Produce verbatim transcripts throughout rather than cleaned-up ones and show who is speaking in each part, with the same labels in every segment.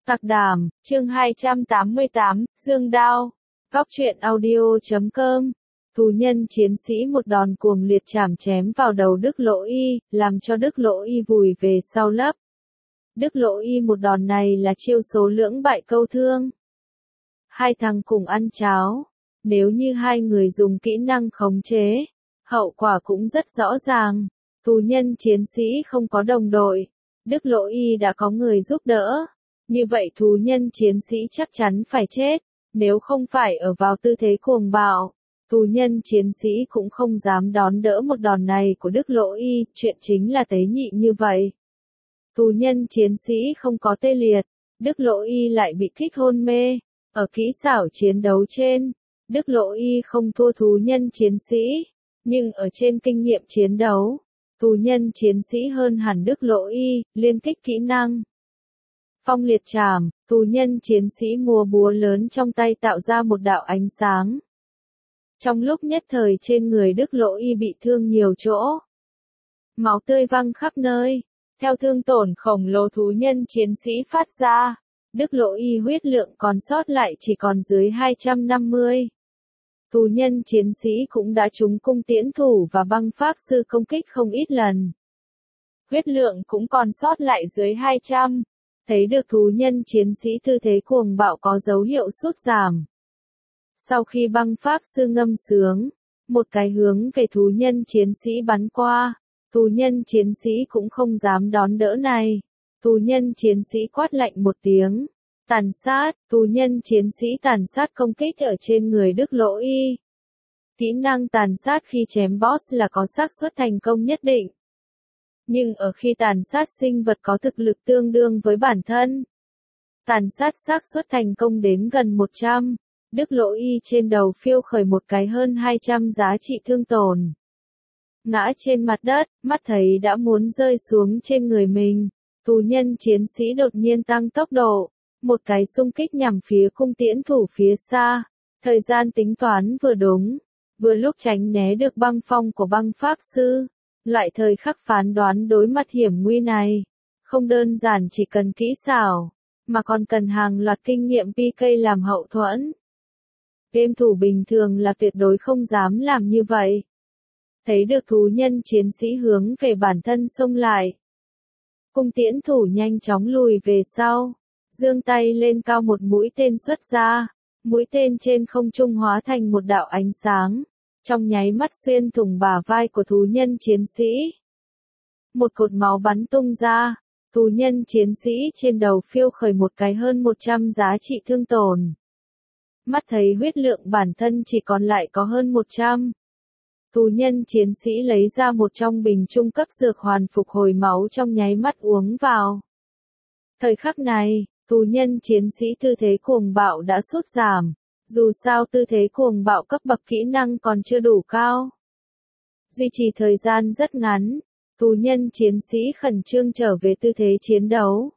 Speaker 1: Tạc Đàm, chương hai trăm tám mươi tám, Dương Đao. Góc truyện audio chấm com. Tù nhân chiến sĩ một đòn cuồng liệt chảm chém vào đầu Đức Lỗ Y, làm cho Đức Lỗ Y vùi về sau lấp. Đức Lỗ Y một đòn này là chiêu số lưỡng bại câu thương. Hai thằng cùng ăn cháo. Nếu như hai người dùng kỹ năng khống chế, hậu quả cũng rất rõ ràng. Tù nhân chiến sĩ không có đồng đội. Đức Lỗ Y đã có người giúp đỡ. Như vậy thú nhân chiến sĩ chắc chắn phải chết, nếu không phải ở vào tư thế cuồng bạo. Tù nhân chiến sĩ cũng không dám đón đỡ một đòn này của Đức Lỗ Y, chuyện chính là tế nhị như vậy. Tù nhân chiến sĩ không có tê liệt, Đức Lỗ Y lại bị kích hôn mê. Ở kỹ xảo chiến đấu trên, Đức Lỗ Y không thua thú nhân chiến sĩ, nhưng ở trên kinh nghiệm chiến đấu, tù nhân chiến sĩ hơn hẳn Đức Lỗ Y, liên kích kỹ năng. Phong liệt chảm, tù nhân chiến sĩ múa búa lớn trong tay tạo ra một đạo ánh sáng. Trong lúc nhất thời trên người Đức Lỗ Y bị thương nhiều chỗ. Máu tươi văng khắp nơi. Theo thương tổn khổng lồ thú nhân chiến sĩ phát ra, Đức Lỗ Y huyết lượng còn sót lại chỉ còn dưới hai trăm năm mươi. Tù nhân chiến sĩ cũng đã trúng cung tiễn thủ và băng pháp sư công kích không ít lần. Huyết lượng cũng còn sót lại dưới hai trăm. Thấy được thú nhân chiến sĩ tư thế cuồng bạo có dấu hiệu sút giảm. Sau khi băng pháp sư ngâm sướng, một cái hướng về thú nhân chiến sĩ bắn qua, thú nhân chiến sĩ cũng không dám đón đỡ này. Thú nhân chiến sĩ quát lạnh một tiếng, tàn sát, thú nhân chiến sĩ tàn sát công kích ở trên người Đức Lỗ Y. Kỹ năng tàn sát khi chém boss là có xác suất thành công nhất định. Nhưng ở khi tàn sát sinh vật có thực lực tương đương với bản thân, tàn sát xác suất thành công đến gần một trăm. Đức Lỗ Y trên đầu phiêu khởi một cái hơn hai trăm giá trị thương tổn. Ngã trên mặt đất, mắt thấy đã muốn rơi xuống trên người mình. Tù nhân chiến sĩ đột nhiên tăng tốc độ, một cái xung kích nhằm phía cung tiễn thủ phía xa. Thời gian tính toán vừa đúng, vừa lúc tránh né được băng phong của băng pháp sư. Loại thời khắc phán đoán đối mặt hiểm nguy này, không đơn giản chỉ cần kỹ xảo, mà còn cần hàng loạt kinh nghiệm pê ca làm hậu thuẫn. Game thủ bình thường là tuyệt đối không dám làm như vậy. Thấy được thú nhân chiến sĩ hướng về bản thân xông lại. Cung tiễn thủ nhanh chóng lùi về sau, giương tay lên cao một mũi tên xuất ra, mũi tên trên không trung hóa thành một đạo ánh sáng. Trong nháy mắt xuyên thủng bả vai của thú nhân chiến sĩ. Một cột máu bắn tung ra, thú nhân chiến sĩ trên đầu phiêu khởi một cái hơn một trăm giá trị thương tổn. Mắt thấy huyết lượng bản thân chỉ còn lại có hơn một trăm. Thú nhân chiến sĩ lấy ra một trong bình trung cấp dược hoàn phục hồi máu trong nháy mắt uống vào. Thời khắc này, thú nhân chiến sĩ tư thế cuồng bạo đã sút giảm. Dù sao tư thế cuồng bạo cấp bậc kỹ năng còn chưa đủ cao. Duy trì thời gian rất ngắn, tù nhân chiến sĩ khẩn trương trở về tư thế chiến đấu.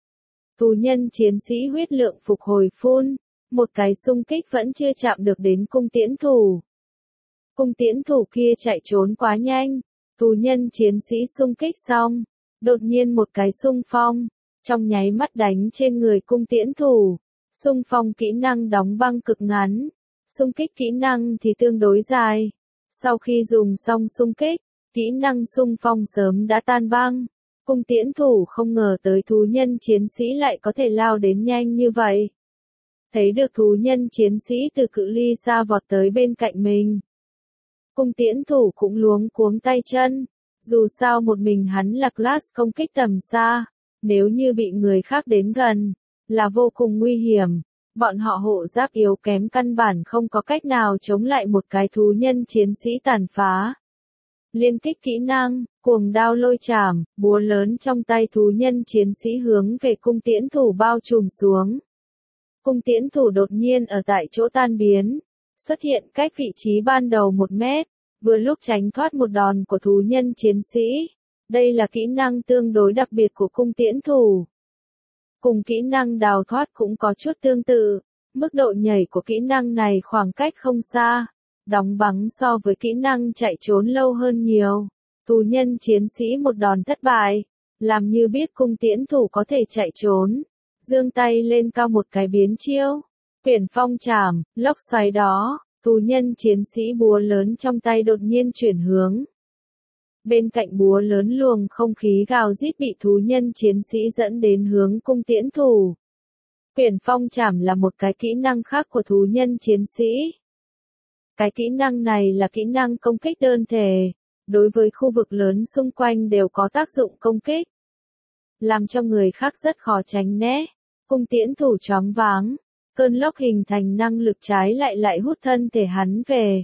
Speaker 1: Tù nhân chiến sĩ huyết lượng phục hồi phun, một cái xung kích vẫn chưa chạm được đến cung tiễn thủ. Cung tiễn thủ kia chạy trốn quá nhanh, tù nhân chiến sĩ xung kích xong, đột nhiên một cái xung phong, trong nháy mắt đánh trên người cung tiễn thủ. Xung phong kỹ năng đóng băng cực ngắn, xung kích kỹ năng thì tương đối dài. Sau khi dùng xong xung kích, kỹ năng xung phong sớm đã tan băng. Cung tiễn thủ không ngờ tới thú nhân chiến sĩ lại có thể lao đến nhanh như vậy. Thấy được thú nhân chiến sĩ từ cự ly xa vọt tới bên cạnh mình. Cung tiễn thủ cũng luống cuống tay chân. Dù sao một mình hắn là class công kích tầm xa, nếu như bị người khác đến gần, là vô cùng nguy hiểm. Bọn họ hộ giáp yếu kém căn bản không có cách nào chống lại một cái thú nhân chiến sĩ tàn phá. Liên kích kỹ năng, cuồng đao lôi chảm, búa lớn trong tay thú nhân chiến sĩ hướng về cung tiễn thủ bao trùm xuống. Cung tiễn thủ đột nhiên ở tại chỗ tan biến, xuất hiện cách vị trí ban đầu một mét, vừa lúc tránh thoát một đòn của thú nhân chiến sĩ. Đây là kỹ năng tương đối đặc biệt của cung tiễn thủ. Cùng kỹ năng đào thoát cũng có chút tương tự, mức độ nhảy của kỹ năng này khoảng cách không xa, đóng băng so với kỹ năng chạy trốn lâu hơn nhiều. Tù nhân chiến sĩ một đòn thất bại, làm như biết cung tiễn thủ có thể chạy trốn, giương tay lên cao một cái biến chiêu. Quyển phong trảm, lốc xoáy đó, tù nhân chiến sĩ búa lớn trong tay đột nhiên chuyển hướng. Bên cạnh búa lớn luồng không khí gào rít bị thú nhân chiến sĩ dẫn đến hướng cung tiễn thủ. Quyển phong trảm là một cái kỹ năng khác của thú nhân chiến sĩ. Cái kỹ năng này là kỹ năng công kích đơn thể, đối với khu vực lớn xung quanh đều có tác dụng công kích, làm cho người khác rất khó tránh né. Cung tiễn thủ choáng váng, cơn lốc hình thành năng lực trái lại lại hút thân thể hắn về,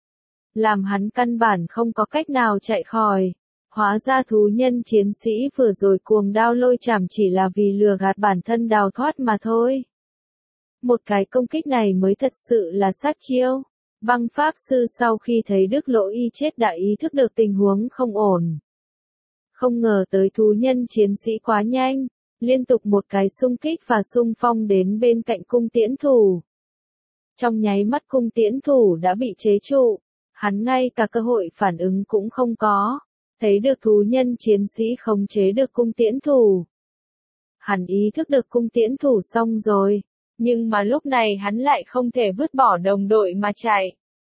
Speaker 1: làm hắn căn bản không có cách nào chạy khỏi. Hóa ra thú nhân chiến sĩ vừa rồi cuồng đao lôi chảm chỉ là vì lừa gạt bản thân đào thoát mà thôi. Một cái công kích này mới thật sự là sát chiêu. Băng pháp sư sau khi thấy Đức Lỗ Y chết đã ý thức được tình huống không ổn. Không ngờ tới thú nhân chiến sĩ quá nhanh, liên tục một cái xung kích và xung phong đến bên cạnh cung tiễn thủ. Trong nháy mắt cung tiễn thủ đã bị chế trụ, hắn ngay cả cơ hội phản ứng cũng không có. Thấy được thú nhân chiến sĩ khống chế được cung tiễn thủ, hắn ý thức được cung tiễn thủ xong rồi, nhưng mà lúc này hắn lại không thể vứt bỏ đồng đội mà chạy.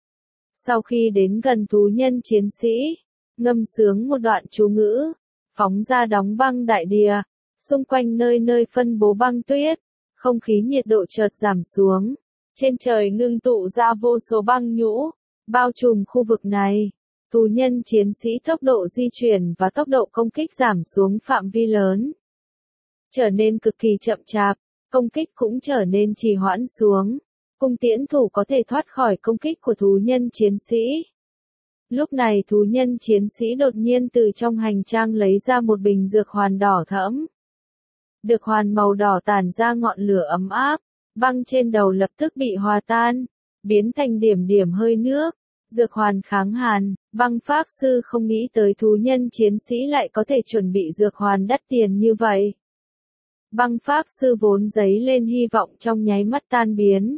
Speaker 1: Sau khi đến gần thú nhân chiến sĩ, ngâm sướng một đoạn chú ngữ, phóng ra đóng băng đại địa, xung quanh nơi nơi phân bố băng tuyết, không khí nhiệt độ chợt giảm xuống, trên trời ngưng tụ ra vô số băng nhũ, bao trùm khu vực này. Tù nhân chiến sĩ tốc độ di chuyển và tốc độ công kích giảm xuống phạm vi lớn, trở nên cực kỳ chậm chạp, công kích cũng trở nên trì hoãn xuống. Cung tiễn thủ có thể thoát khỏi công kích của thú nhân chiến sĩ. Lúc này thú nhân chiến sĩ đột nhiên từ trong hành trang lấy ra một bình dược hoàn đỏ thẫm. Dược hoàn màu đỏ tản ra ngọn lửa ấm áp, băng trên đầu lập tức bị hòa tan, biến thành điểm điểm hơi nước. Dược hoàn kháng hàn, băng pháp sư không nghĩ tới thú nhân chiến sĩ lại có thể chuẩn bị dược hoàn đắt tiền như vậy. Băng pháp sư vốn dấy lên hy vọng trong nháy mắt tan biến.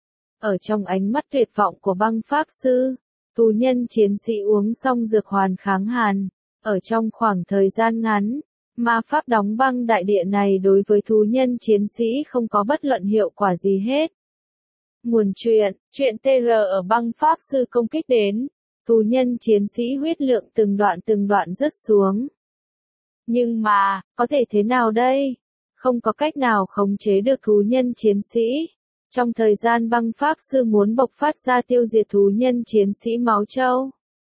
Speaker 1: Ở trong ánh mắt tuyệt vọng của băng pháp sư, tù nhân chiến sĩ uống xong dược hoàn kháng hàn. Ở trong khoảng thời gian ngắn, ma pháp đóng băng đại địa này đối với thú nhân chiến sĩ không có bất luận hiệu quả gì hết. Nguồn truyện, truyện tê rờ ở băng pháp sư công kích đến, tù nhân chiến sĩ huyết lượng từng đoạn từng đoạn rớt xuống. Nhưng mà, có thể thế nào đây? Không có cách nào khống chế được thú nhân chiến sĩ. Trong thời gian băng pháp sư muốn bộc phát ra tiêu diệt thú nhân chiến sĩ máu châu,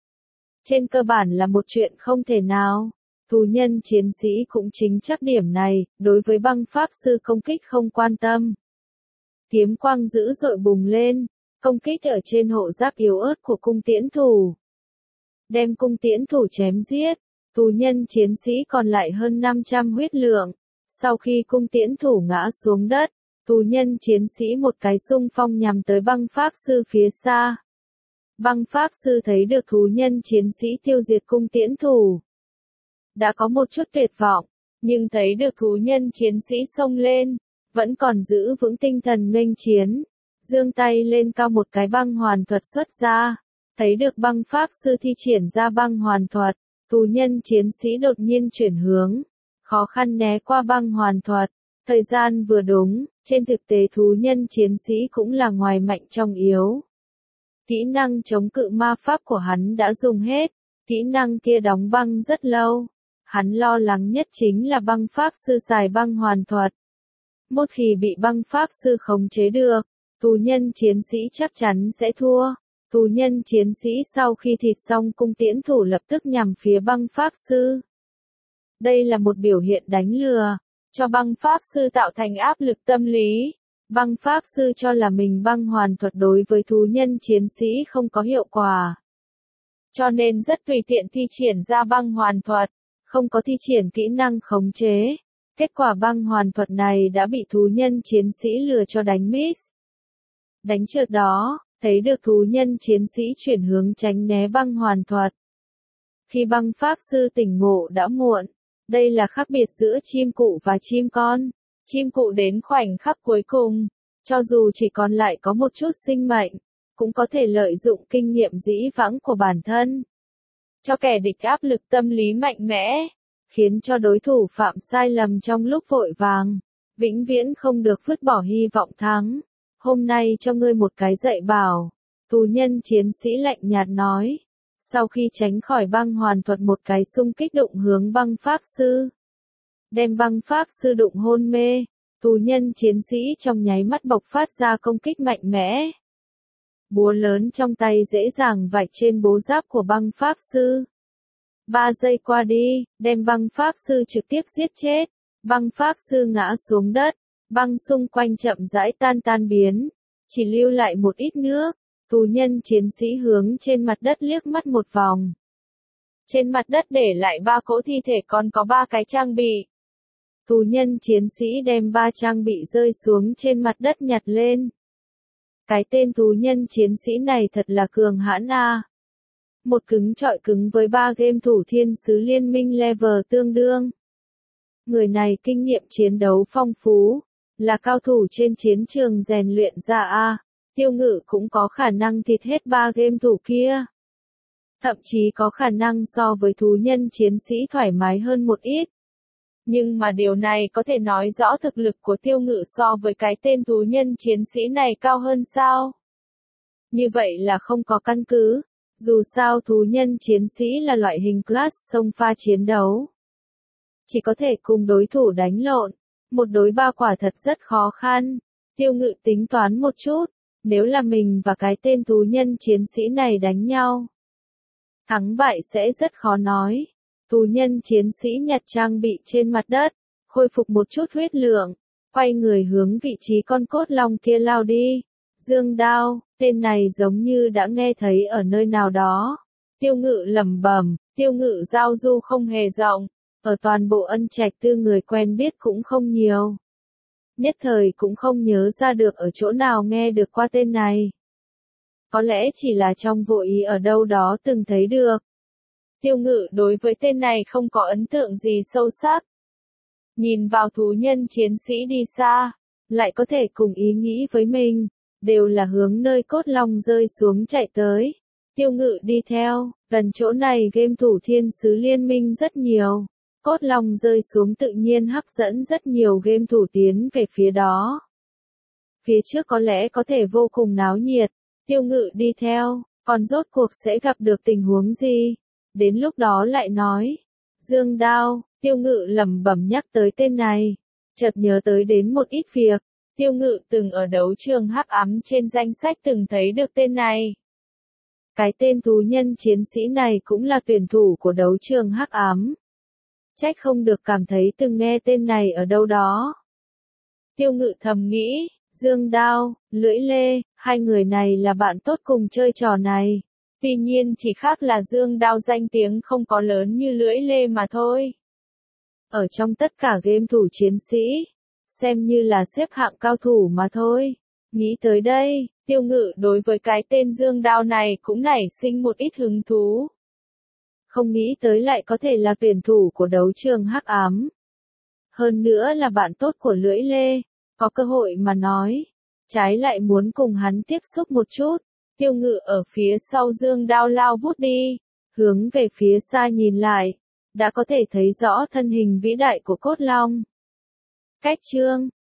Speaker 1: trên cơ bản là một chuyện không thể nào. Thú nhân chiến sĩ cũng chính chắc điểm này, đối với băng pháp sư công kích không quan tâm. Kiếm quang dữ dội bùng lên, công kích ở trên hộ giáp yếu ớt của cung tiễn thủ. Đem cung tiễn thủ chém giết, tù nhân chiến sĩ còn lại hơn năm trăm huyết lượng. Sau khi cung tiễn thủ ngã xuống đất, tù nhân chiến sĩ một cái xung phong nhằm tới băng pháp sư phía xa. Băng pháp sư thấy được thú nhân chiến sĩ tiêu diệt cung tiễn thủ, đã có một chút tuyệt vọng, nhưng thấy được thú nhân chiến sĩ xông lên, vẫn còn giữ vững tinh thần nghênh chiến, giương tay lên cao một cái băng hoàn thuật xuất ra, thấy được băng pháp sư thi triển ra băng hoàn thuật, tù nhân chiến sĩ đột nhiên chuyển hướng, khó khăn né qua băng hoàn thuật, thời gian vừa đúng, trên thực tế thú nhân chiến sĩ cũng là ngoài mạnh trong yếu. Kỹ năng chống cự ma pháp của hắn đã dùng hết, kỹ năng kia đóng băng rất lâu, hắn lo lắng nhất chính là băng pháp sư xài băng hoàn thuật. Một khi bị băng pháp sư khống chế được, tù nhân chiến sĩ chắc chắn sẽ thua. Tù nhân chiến sĩ sau khi thịt xong cung tiễn thủ lập tức nhằm phía băng pháp sư. Đây là một biểu hiện đánh lừa, cho băng pháp sư tạo thành áp lực tâm lý. Băng pháp sư cho là mình băng hoàn thuật đối với thú nhân chiến sĩ không có hiệu quả, cho nên rất tùy tiện thi triển ra băng hoàn thuật, không có thi triển kỹ năng khống chế. Kết quả băng hoàn thuật này đã bị thú nhân chiến sĩ lừa cho đánh miss. Đánh trượt đó, thấy được thú nhân chiến sĩ chuyển hướng tránh né băng hoàn thuật. Khi băng pháp sư tỉnh ngộ đã muộn, đây là khác biệt giữa chim cụ và chim con. Chim cụ đến khoảnh khắc cuối cùng, cho dù chỉ còn lại có một chút sinh mệnh, cũng có thể lợi dụng kinh nghiệm dĩ vãng của bản thân, cho kẻ địch áp lực tâm lý mạnh mẽ, khiến cho đối thủ phạm sai lầm trong lúc vội vàng. vĩnh viễn không được vứt bỏ hy vọng thắng. Hôm nay cho ngươi một cái dạy bảo. Tù nhân chiến sĩ lạnh nhạt nói. Sau khi tránh khỏi băng hoàn thuật một cái xung kích đụng hướng băng pháp sư. Đem băng pháp sư đụng hôn mê. Tù nhân chiến sĩ trong nháy mắt bộc phát ra công kích mạnh mẽ. Búa lớn trong tay dễ dàng vạch trên bố giáp của băng pháp sư. Ba giây qua đi, đem băng pháp sư trực tiếp giết chết. Băng pháp sư ngã xuống đất. Băng xung quanh chậm rãi tan tan biến. Chỉ lưu lại một ít nước. Tù nhân chiến sĩ hướng trên mặt đất liếc mắt một vòng. Trên mặt đất để lại ba cỗ thi thể, còn có ba cái trang bị. Tù nhân chiến sĩ đem ba trang bị rơi xuống trên mặt đất nhặt lên. Cái tên tù nhân chiến sĩ này thật là cường hãn a. Một cứng chọi cứng với ba game thủ thiên sứ liên minh level tương đương. Người này kinh nghiệm chiến đấu phong phú, là cao thủ trên chiến trường rèn luyện ra a. Tiêu Ngự cũng có khả năng thịt hết ba game thủ kia. Thậm chí có khả năng so với thú nhân chiến sĩ thoải mái hơn một ít. Nhưng mà điều này có thể nói rõ thực lực của Tiêu Ngự so với cái tên thú nhân chiến sĩ này cao hơn sao? Như vậy là không có căn cứ. Dù sao thú nhân chiến sĩ là loại hình class xông pha chiến đấu. Chỉ có thể cùng đối thủ đánh lộn. Một đối ba quả thật rất khó khăn. Tiêu Ngự tính toán một chút. Nếu là mình và cái tên thú nhân chiến sĩ này đánh nhau, thắng bại sẽ rất khó nói. Tù nhân chiến sĩ nhặt trang bị trên mặt đất, khôi phục một chút huyết lượng, quay người hướng vị trí con cốt long kia lao đi. Dương đao, tên này giống như đã nghe thấy ở nơi nào đó. Tiêu Ngự lẩm bẩm, Tiêu Ngự giao du không hề rộng, ở toàn bộ Ân Trạch Tư người quen biết cũng không nhiều. Nhất thời cũng không nhớ ra được ở chỗ nào nghe được qua tên này. Có lẽ chỉ là trong vô ý ở đâu đó từng thấy được. Tiêu Ngự đối với tên này không có ấn tượng gì sâu sắc. Nhìn vào thú nhân chiến sĩ đi xa, lại có thể cùng ý nghĩ với mình, đều là hướng nơi cốt long rơi xuống chạy tới. Tiêu Ngự đi theo, gần chỗ này game thủ thiên sứ liên minh rất nhiều. Cốt long rơi xuống tự nhiên hấp dẫn rất nhiều game thủ tiến về phía đó. Phía trước có lẽ có thể vô cùng náo nhiệt. Tiêu Ngự đi theo, còn rốt cuộc sẽ gặp được tình huống gì? Đến lúc đó lại nói. Dương đao, Tiêu Ngự lẩm bẩm nhắc tới tên này. Chợt nhớ tới đến một ít việc. Tiêu Ngự từng ở đấu trường hắc ám trên danh sách từng thấy được tên này. Cái tên thú nhân chiến sĩ này cũng là tuyển thủ của đấu trường hắc ám. Trách không được cảm thấy từng nghe tên này ở đâu đó. Tiêu Ngự thầm nghĩ, Dương đao, lưỡi lê, hai người này là bạn tốt cùng chơi trò này. Tuy nhiên chỉ khác là Dương đao danh tiếng không có lớn như lưỡi lê mà thôi. Ở trong tất cả game thủ chiến sĩ, xem như là xếp hạng cao thủ mà thôi. Nghĩ tới đây, Tiêu Ngự đối với cái tên Dương đao này cũng nảy sinh một ít hứng thú. Không nghĩ tới lại có thể là tuyển thủ của đấu trường hắc ám. Hơn nữa là bạn tốt của lưỡi lê, có cơ hội mà nói. Trái lại muốn cùng hắn tiếp xúc một chút. Tiêu Ngự ở phía sau Dương đao lao vút đi, hướng về phía xa nhìn lại, đã có thể thấy rõ thân hình vĩ đại của cốt long. Cách chương